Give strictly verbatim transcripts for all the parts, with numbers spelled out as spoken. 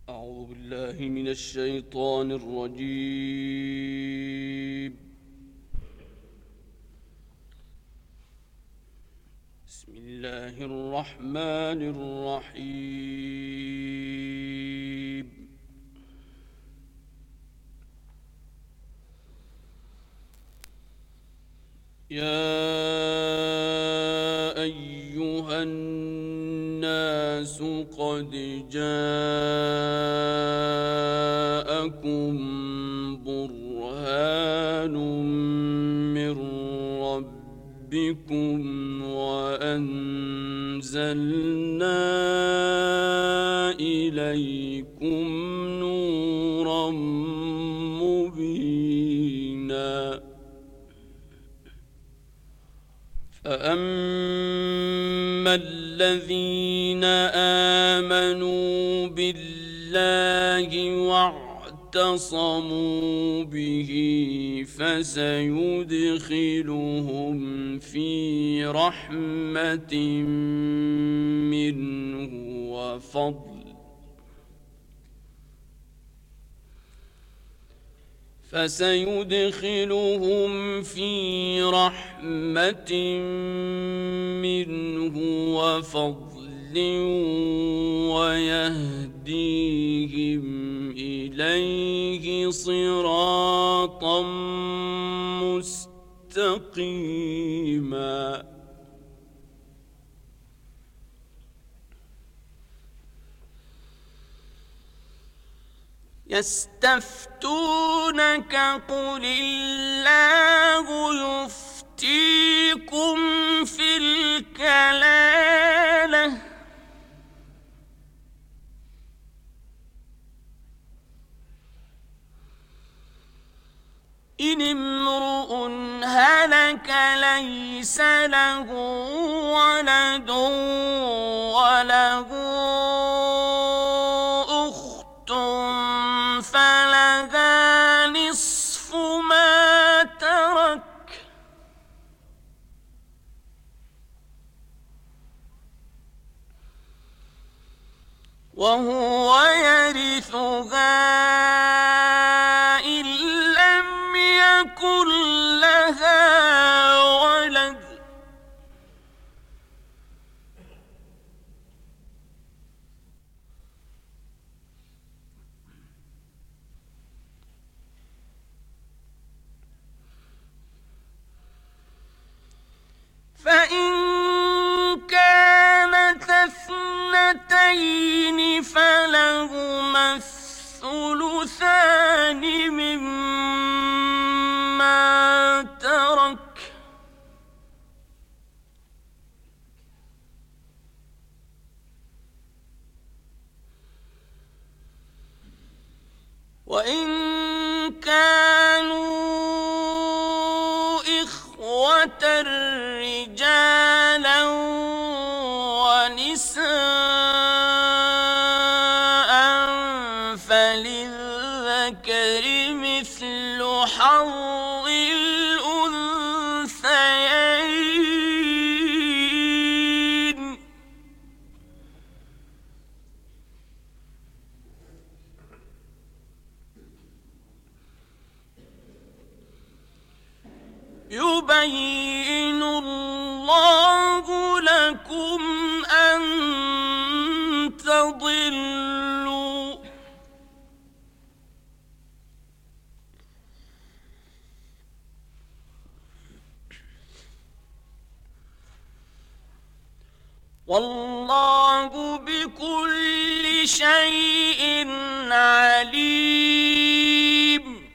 أعوذ بالله من الشيطان الرجيم. بسم الله الرحمن الرحيم. يا أيها الناس قد جاءكم برهان من ربكم وأنزلنا إليكم نورا مبينا. فأما الذين آمنوا بالله واعتصموا به فسيدخلهم في رحمة منه وفضل فسيدخلهم في رحمة منه وفضل ويهديهم إليه صراطا مستقيما. يستفتونك قل الله يفتيكم في الكلالة إن امرؤ هلك ليس له ولد وله أخت فلها نصف ما ترك وهو يرثها إن لم يكن لها ولد فإن كانت اثنتين فلهما الثلثان مما ترك وإن كانوا إخوة رجالا ونساء فللذكر مثل حظ الأنثيين يبين الله لكم أن تضلوا والله بكل شيء عليم.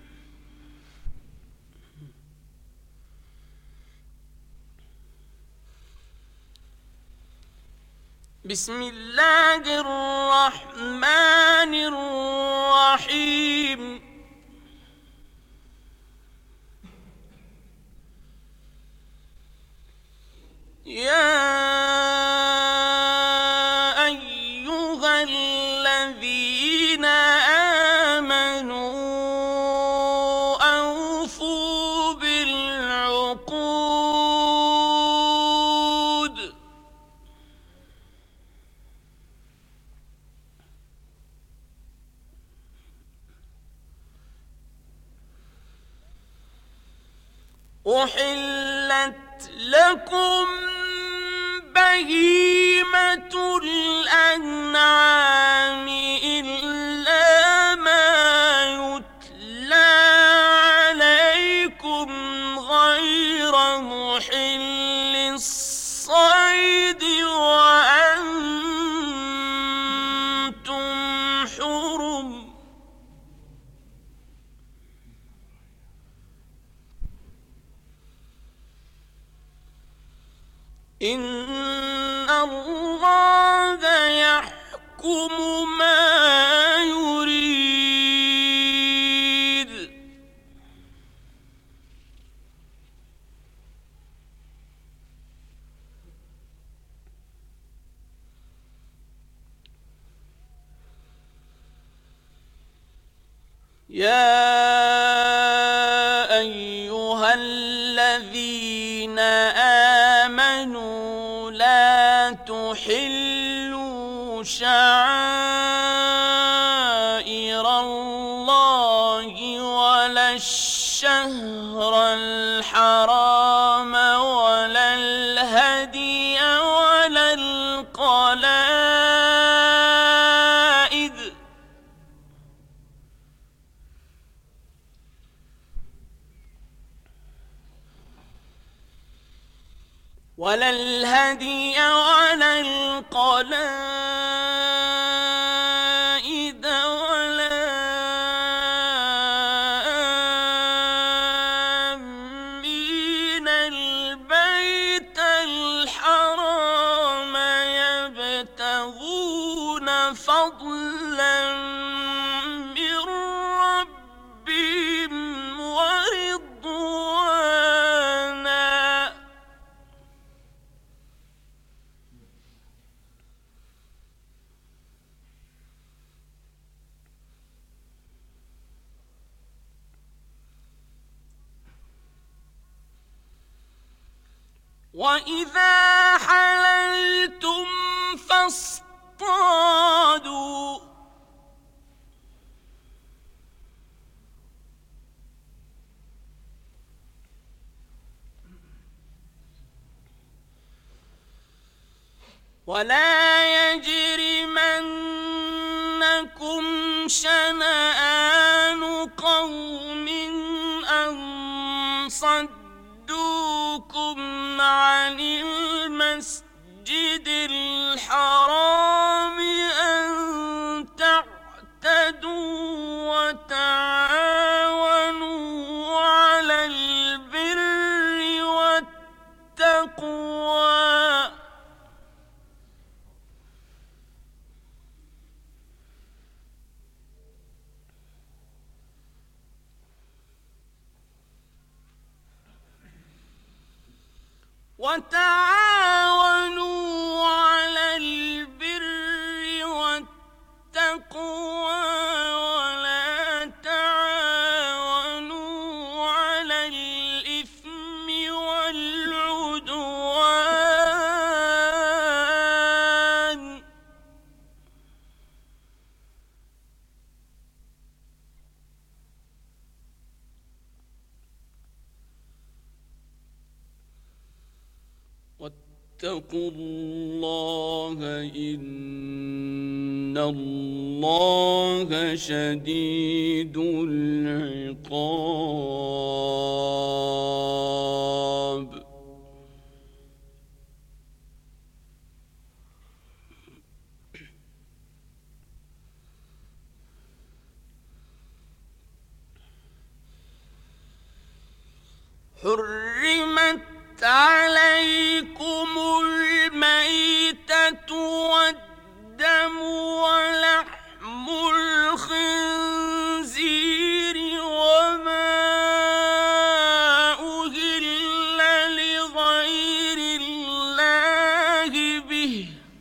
بسم الله الرحمن الرحيم. يا أيها الذين آمنوا أوفوا بالعقود أحلت لكم بهيمة الأنعام إلا ما يتلى عليكم غير محل الصيد وأنتم حرم. إن الله يحكم ما يريد. يا أيها الذين آمنوا لا تحلوا شعائر الله ولا الشهر الحرام ولا الهدي ولا القلائد ولا الهدي ولا القلائد ولا آمين البيت الحرام يبتغون فضلا من ربهم ورضوانا. وإذا حللتم فاصطادوا ولا يجرمنكم شنآن قوم أن صدوكم عن المسجد الحرام أن تعتدوا وتعاونوا على البر والتقوى وتعاونوا على البر والتقوى ولا تعاونوا على الإثم والعدوان. واتقوا الله إن الله شديد العقاب. حرمت عليكم الميتة والدم ولحم الخنزير وما أهل لغير الله به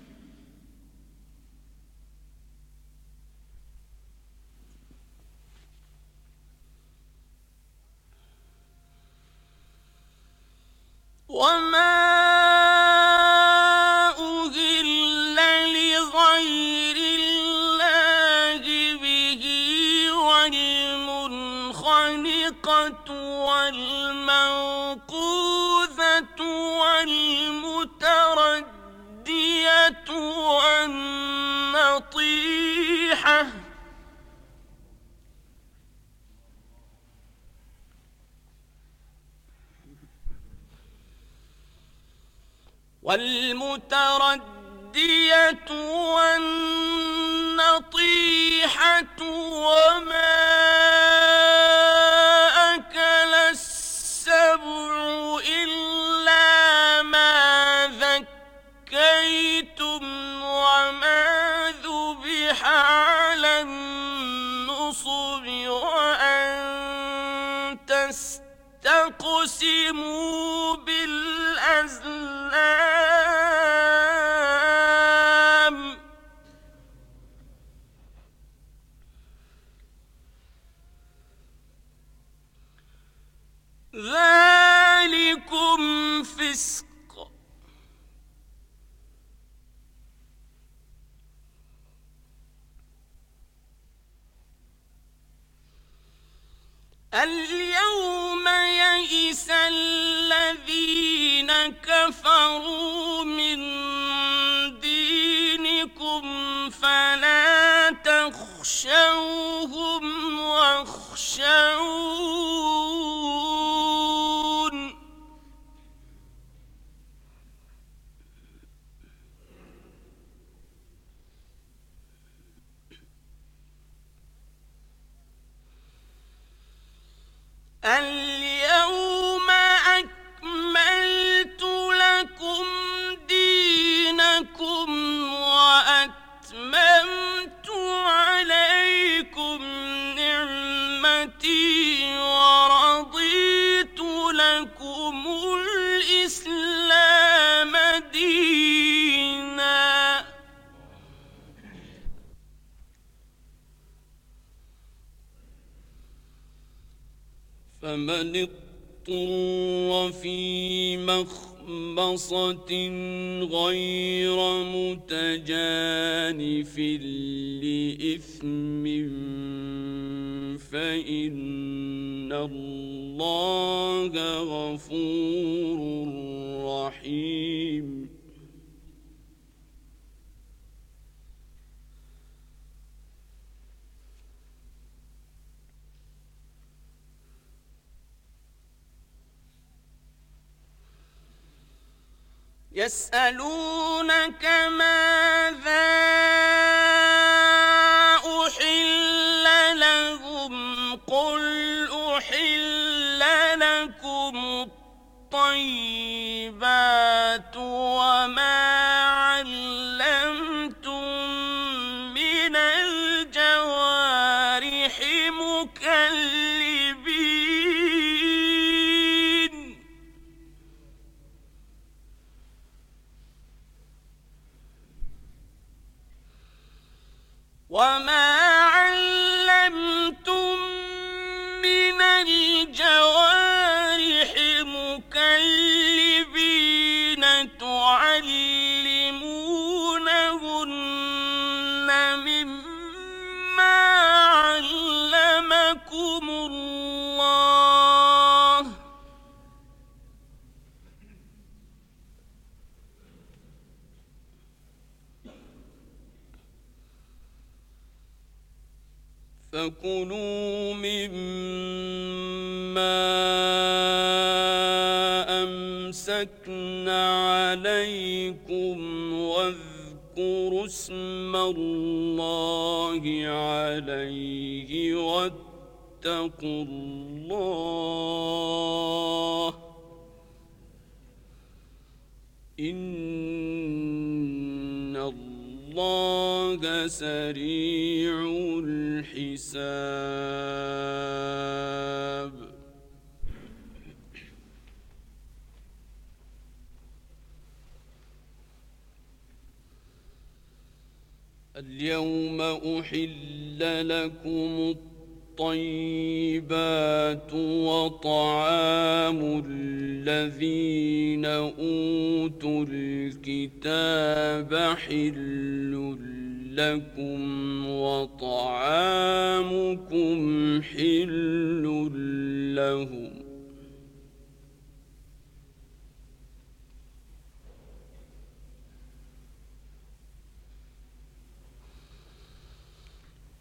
وما أهل لغير الله به والمنخنقة والموقوذة نطيحة والمتردية والنطيحة وما أكل السبع إلا ما ذكيتم وما ذبح على النصب وأن تستقسموا بالأزلام ذلكم فسق اليوم يئس الذين كفروا من دينكم فلا تخشوهم واخشون اليوم أكملت لكم دينكم وأتممت عليكم نعمتي ورضيت لكم الإسلام دينا فمن اضطر في مخمصة غير متجانف لإثم فإن الله غفور رحيم يسألونك ماذا أحل لهم قل أحل لكم الطيبات وما علمتم من الجوارح مكلبين وما علمتم من الجوارح مكلبين تعلمونهن مما علمكم الله فكلوا مما أمسكنا عليكم واذكروا اسم الله عليه واتقوا الله إن الله سريع الحساب اليوم أحل لكم الطيبات وطعام الذين أوتوا الكتاب حل لكم وطعامكم حل لهم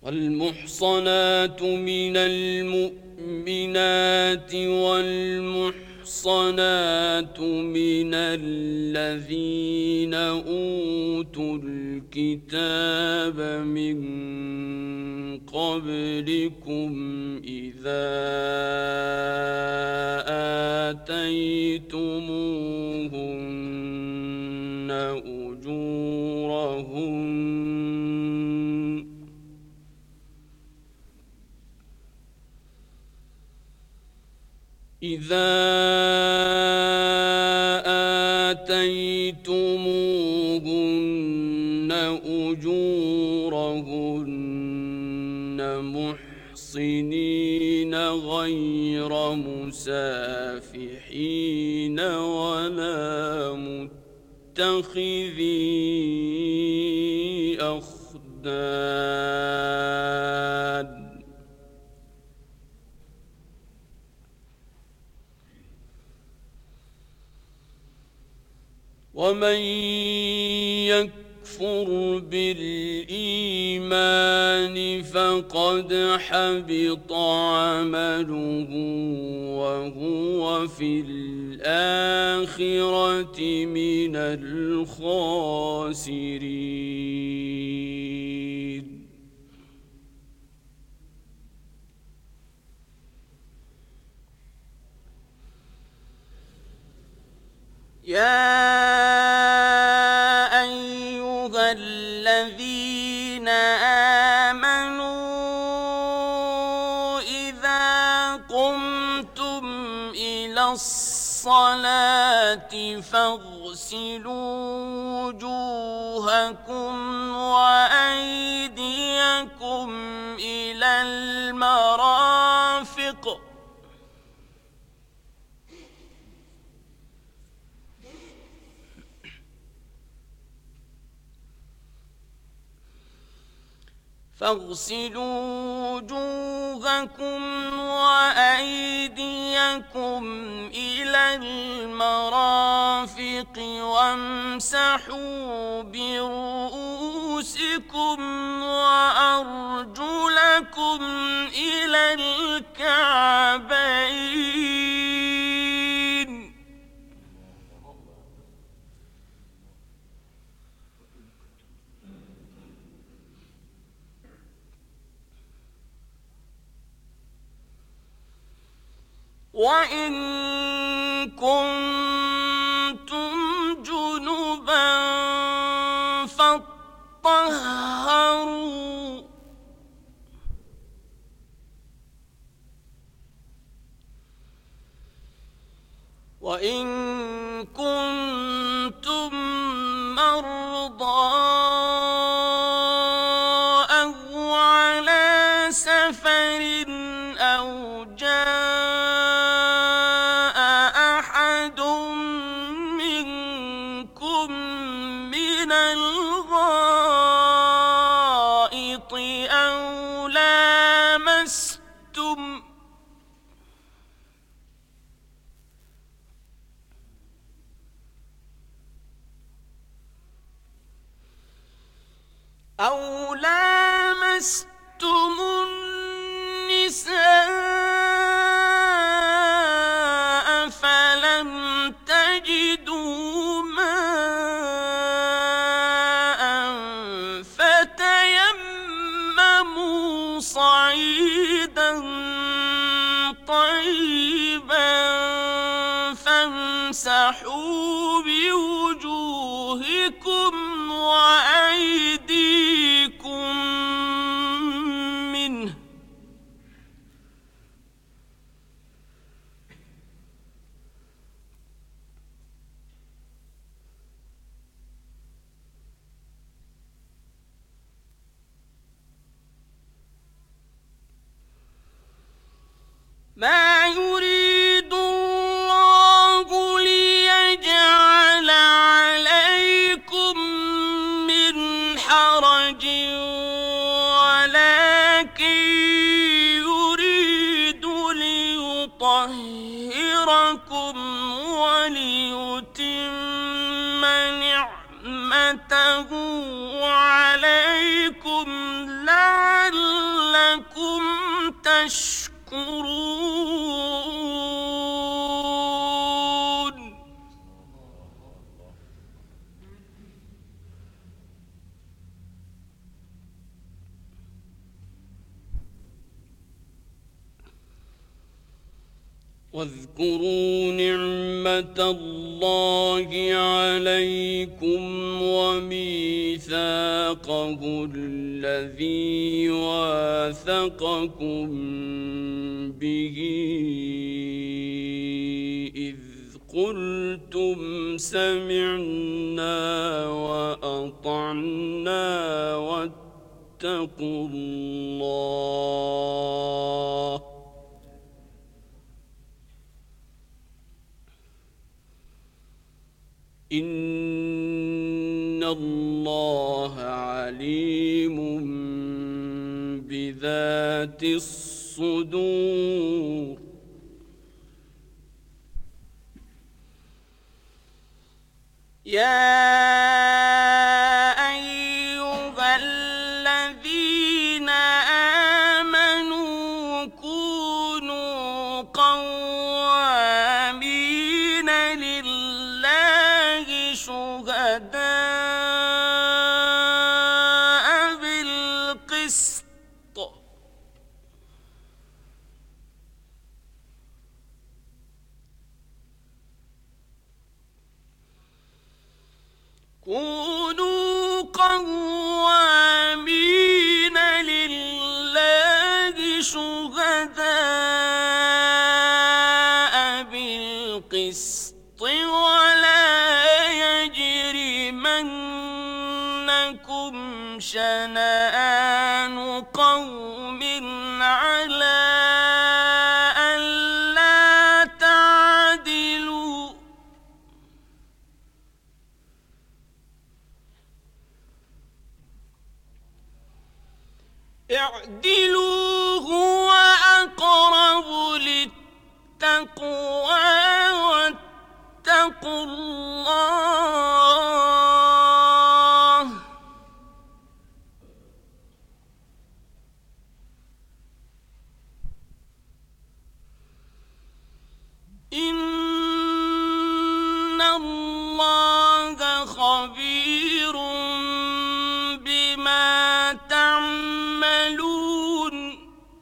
المحصنات من المؤمنات والمحصنات من الذين أوتوا الكتاب من قبلكم إذا آتيتموهن أجورهن إذا آتيتموهن أجورهن محصنين غير مسافحين ولا متخذي أخدان ومن يكفر بالإيمان فقد حبط عمله وهو في الآخرة من الخاسرين. يا أيها الذين آمنوا إذا قمتم إلى الصلاة فاغسلوا وجوهكم وأيديكم إلى المرافق فاغسلوا وجوهكم وأيديكم إلى المرافق وامسحوا برؤوسكم وأرجلكم إلى الكعبين. وإن كنتم جنبا فاطهروا وإن كنتم مرضى أو على سفر أو جاء أحد منكم من الغائط أو لامستم أو لامستم النساء فلم تجدوا ماء فتيمموا صعيدا طيبا فامسحوا بوجوهكم وأيديكم منه ما يريد الله ليجعل عليكم من حرج ولكن يريد ليطهركم وليتم نعمته عليكم لعلكم تشكرون واذكروا نعمة الله عليكم وميثاقه الذي واثقكم به إذ قلتم سمعنا وأطعنا واتقوا الله إن الله عليم بذات الصدور يا أيها الذين آمنوا كونوا قوامين لله شهداء بالقسط كونوا قوامين لله شهداء بالقسط ولا يجرمنكم شنآن قوم على ألا تعدلوا اعدلوا هو أقرب للتقوى واتقوا الله إن الله خبير بما تعملون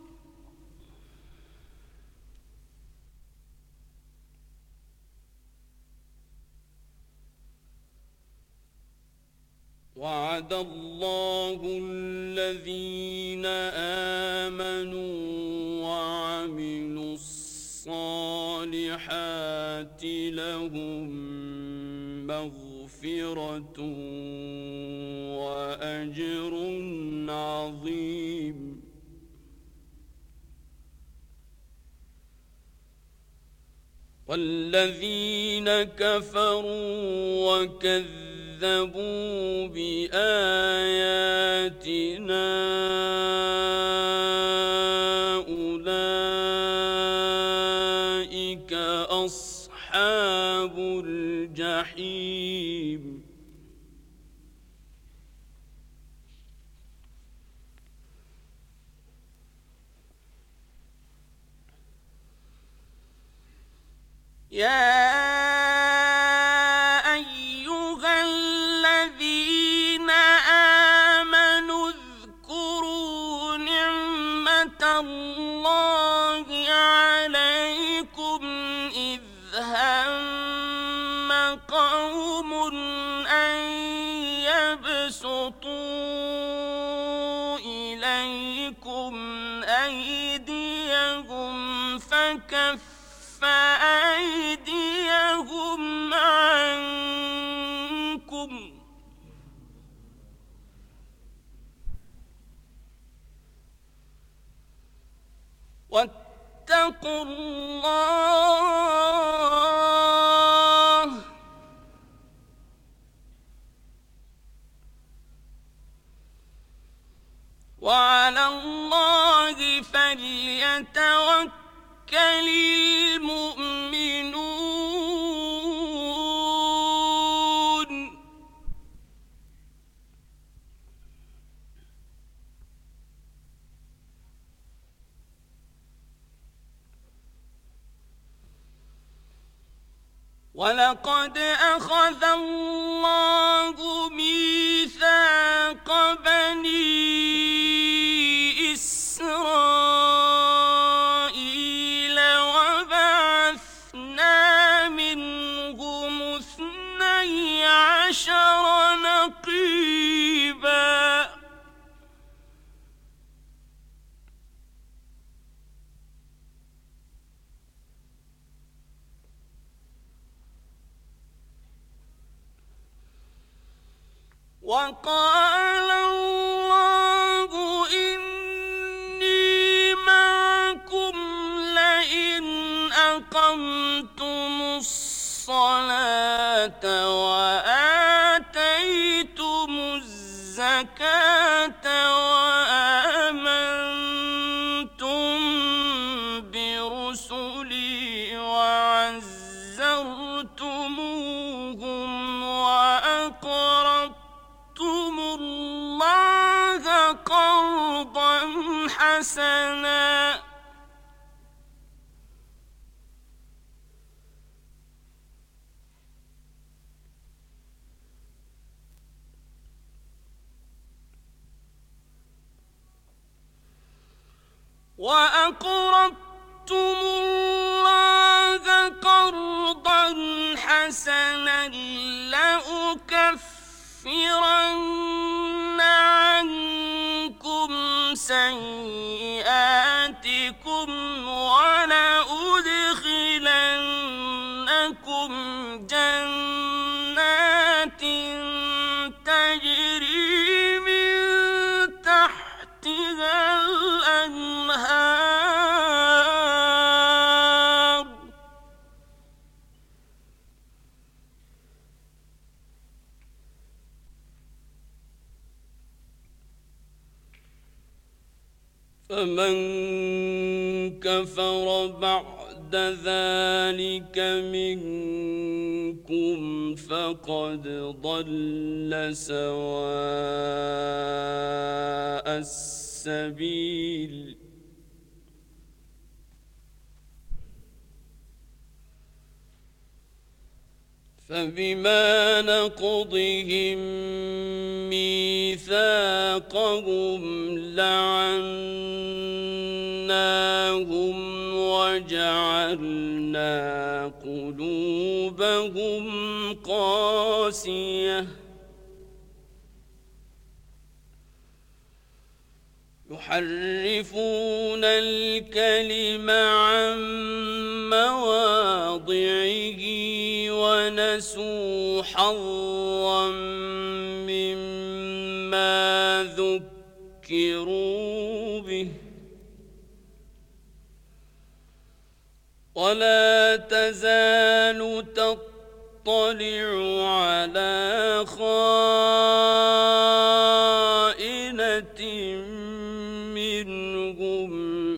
وعد الله الذين آمنوا وعملوا الصالحات لهم مغفرة وأجر عظيم والذين كفروا وكذبوا بآياتنا أولئك أصحاب الجحيم يا أيها الذين آمنوا اذكروا نعمة الله عليكم إذ هم قوم أن يبسطوا إليكم أيديهم فكف فأيديهم عنكم واتقوا الله وعلى الله فليتوكل المؤمنون ولقد أخذ الله ميثاق بني إسرائيل وبعثنا منهم اثني عشر نقيبا وقال الله إني معكم لئن أقمتم الصلاة وآتيتم الزكاة وآمنتم برسلي وعزرتموهم وأقرضتم الله قرضا حسنا وأقرضتم الله قرضا حسنا لأكفرن عنكم سيئاتكم ولأدخلنكم جنات تجري من تحتها الأنهار فمن كفر بعد ذلك منكم فقد ضل سواء السبيل فبما نقضهم ميثاقهم لعناهم وجعلنا قلوبهم قاسية يحرفون الكلم عن مواضعه ونسوا حظا مما ذكروا به ولا تزال تطلع على خائنة منهم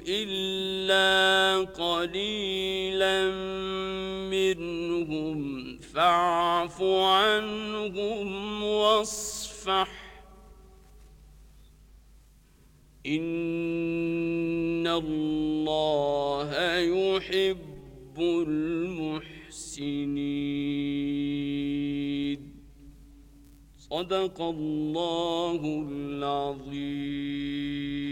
إلا قليلا منهم فاعف عنهم واصفح إن الله يحب المحسنين صدق الله العظيم.